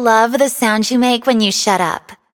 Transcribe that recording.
love the sound you make when you shut up.